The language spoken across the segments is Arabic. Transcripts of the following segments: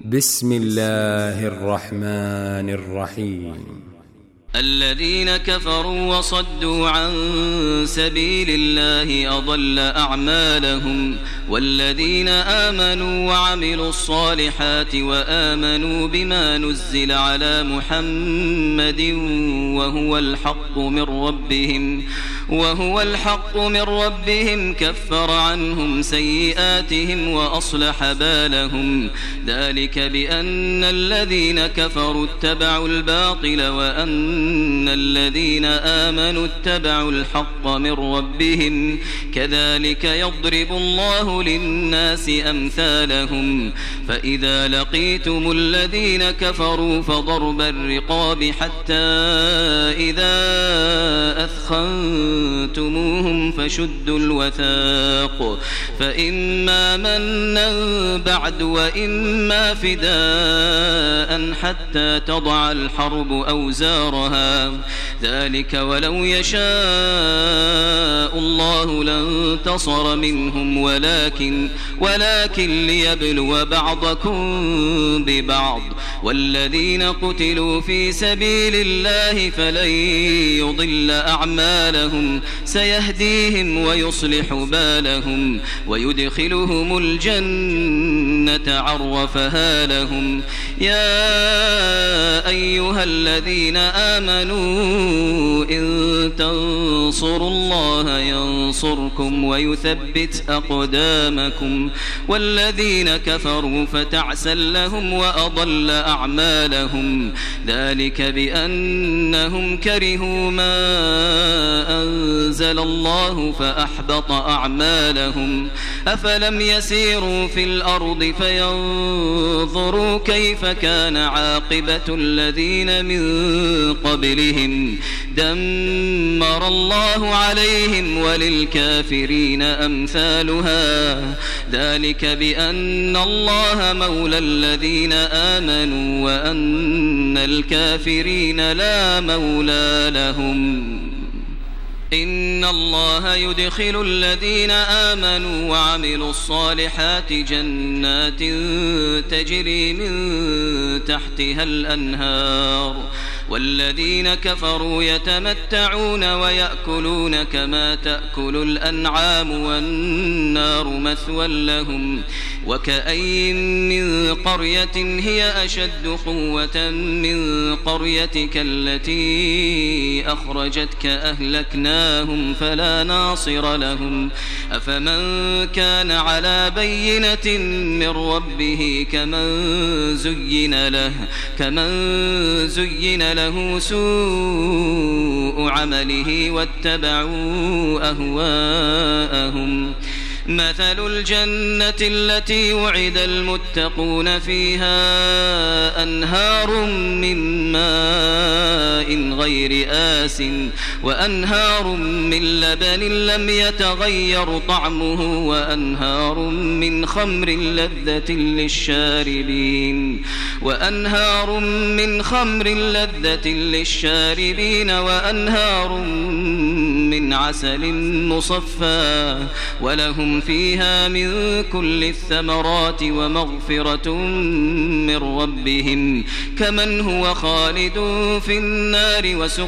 بسم الله الرحمن الرحيم. الذين كفروا وصدوا عن سبيل الله أضل أعمالهم، والذين آمنوا وعملوا الصالحات وآمنوا بما نزل على محمد وهو الحق من ربهم كفر عنهم سيئاتهم وأصلح بالهم. ذلك بأن الذين كفروا اتبعوا الباطل وأن الذين آمنوا اتبعوا الحق من ربهم، كذلك يضرب الله للناس أمثالهم. فإذا لقيتم الذين كفروا فضرب الرقاب حتى إذا أثخنتموهم فشدوا الوثاق، فإما منا بعد وإما فداء حتى تضع الحرب أوزارها. ذلك ولو يشاء الله لانتصر منهم ولكن ليبلو بعضكم ببعض. والذين قتلوا في سبيل الله فلن يضل أعمالهم، سيهديهم ويصلح بالهم ويدخلهم الجنة عرفها لهم. يا أيها الذين آمنوا إن تنصروا الله ينصركم ويثبت أقدامكم. والذين كفروا فتعسا لهم وأضل أعمالهم. ذلك بأنهم كرهوا ما أنزل الله فأحبط أعمالهم. أفلم يسيروا في الأرض فينظروا كيف كان عاقبة الذين من قبلهم، دمر الله عليهم وللكافرين أمثالها. ذلك بأن الله مولى الذين آمنوا وأن الكافرين لا مولى لهم. إن الله يدخل الذين آمنوا وعملوا الصالحات جنات تجري من تحتها الأنهار، والذين كفروا يتمتعون ويأكلون كما تأكل الأنعام والنار مثوى لهم. وكأي من قرية هي أشد قوة من قريتك التي أخرجتك أهلكناهم فلا ناصر لهم. أفمن كان على بينة من ربه كمن زين له سوء عمله واتبعوا أهواءهم. مثل الجنة التي وعد المتقون فيها أنهار من ماء غير آسٍ وأنهار من لبن لم يتغير طعمه وأنهار من خمر لذة للشاربين وأنهار من عسل مصفى، ولهم فيها من كل الثمرات ومغفرة من ربهم كمن هو خالد في النار.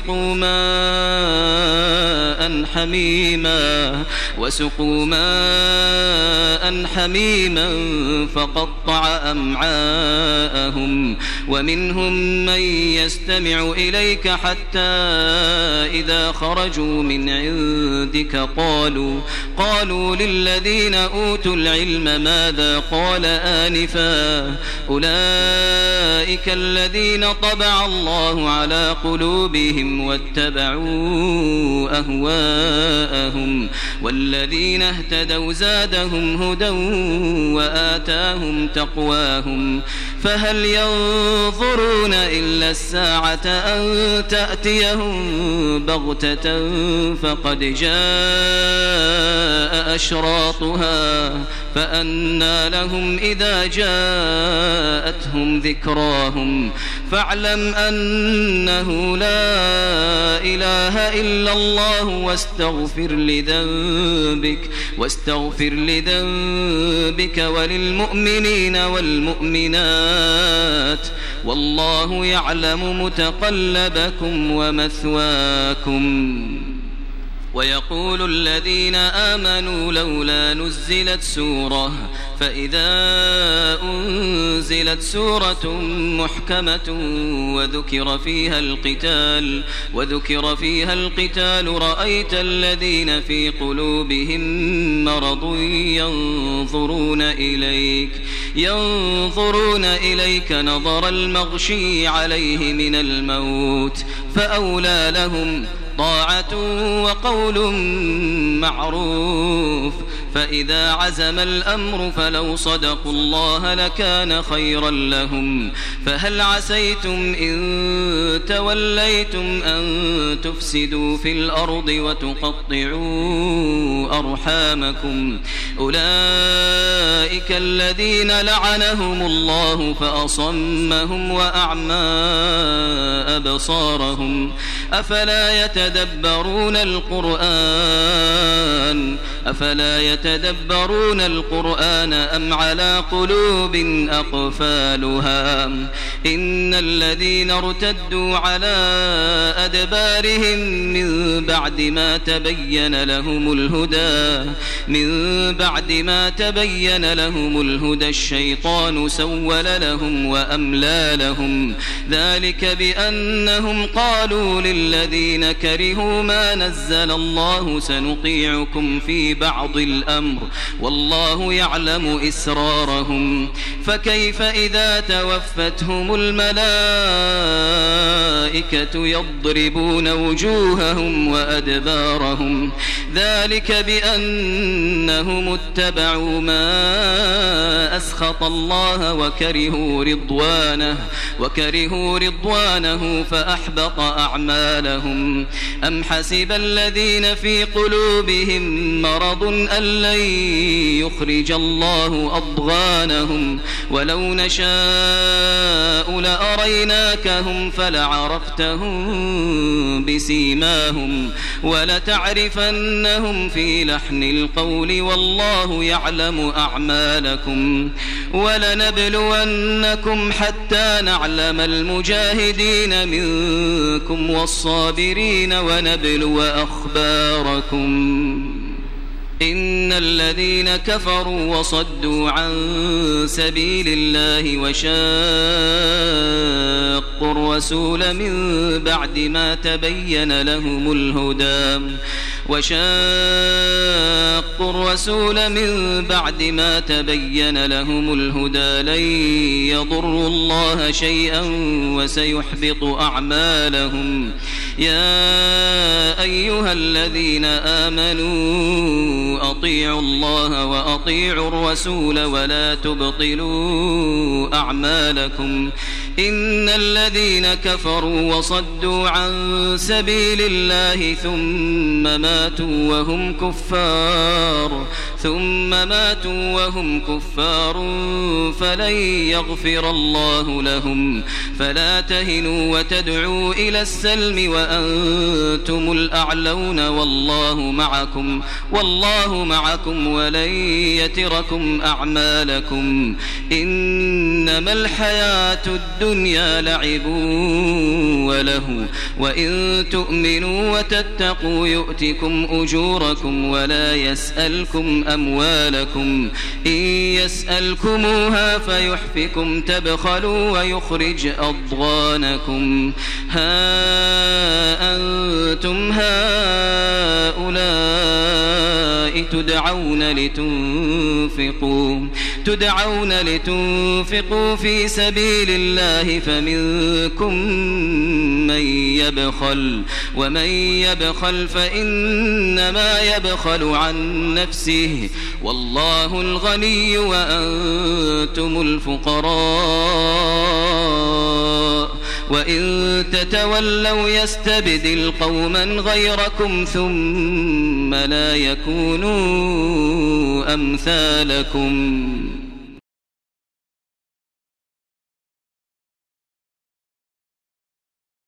وسقوا ماء حميما فقطع أمعاءهم. ومنهم من يستمع إليك حتى إذا خرجوا من عندك قالوا للذين أوتوا العلم ماذا قال آنفا، أولئك الذين طبع الله على قلوبهم واتبعوا أهواءهم. والذين اهتدوا زادهم هدى وآتاهم تقواهم. فهل ينظرون إلا الساعة أن تأتيهم بغتة فقد جاء أشراطها فأنى لهم إذا جاءتهم ذكراهم فاعلم أنه لا إله إلا الله واستغفر لذنبك وللمؤمنين والمؤمنات والله يعلم متقلبكم ومثواكم. ويقول الذين آمنوا لولا نزلت سورة فإذا أنزلت سورة محكمة وذكر فيها القتال رأيت الذين في قلوبهم مرض ينظرون إليك نظر المغشي عليه من الموت فأولى لهم طاعة وقول معروف فإذا عزم الأمر فلو صدقوا الله لكان خيرا لهم فهل عسيتم إن توليتم أن تفسدوا في الأرض وتقطعوا أرحامكم أولئك الذين لعنهم الله فأصمهم وأعمى أبصارهم أفلا يتدبرون القرآن أم على قلوب أقفالها إن الذين ارتدوا على أدبارهم من بعد ما تبين لهم الهدى الشيطان سول لهم وأملى لهم ذلك بأنهم قالوا للذين كرهوا ما نزل الله سنطيعكم في بعض الأمر والله يعلم إسرارهم فكيف إذا توفتهم الملائكة يضربون وجوههم وأدبارهم ذلك بأنهم اتبعوا ما أسخط الله وكرهوا رضوانه فأحبط أعمالهم أم حسب الذين في قلوبهم مرض أن لن يخرج الله أضغانهم ولو نشاء لأريناكهم فلعرفتهم بسيماهم ولتعرفنهم في لحن القول والله يعلم أعمالكم ولنبلونكم حتى نعلم المجاهدين منكم والصابرين ونبلو أخباركم إن الذين كفروا وصدوا عن سبيل الله وشاقوا الرسول من بعد ما تبين لهم الهدى لن يضروا الله شيئا وسيحبط أعمالهم يا أيها الذين آمنوا أطيعوا الله وأطيعوا الرسول ولا تبطلوا أعمالكم إن الذين كفروا وصدوا عن سبيل الله ثم ماتوا وهم كفار فلن يغفر الله لهم فلا تهنوا وتدعوا إلى السلم وأنتم الأعلون والله معكم ولن يتركم أعمالكم إنما الحياة الدنيا لعب وله وإن تؤمنوا وتتقوا يؤتكم أجوركم ولا يسألكم أموالكم إن يسألكموها فيحفكم تبخلوا ويخرج أضغانكم ها أنتم هؤلاء تدعون لتنفقوا في سبيل الله فمنكم من يبخل ومن يبخل فإنما يبخل عن نفسه والله الغني وأنتم الفقراء وإن تتولوا يستبدل قوما غيركم ثم لا يكونوا أمثالكم.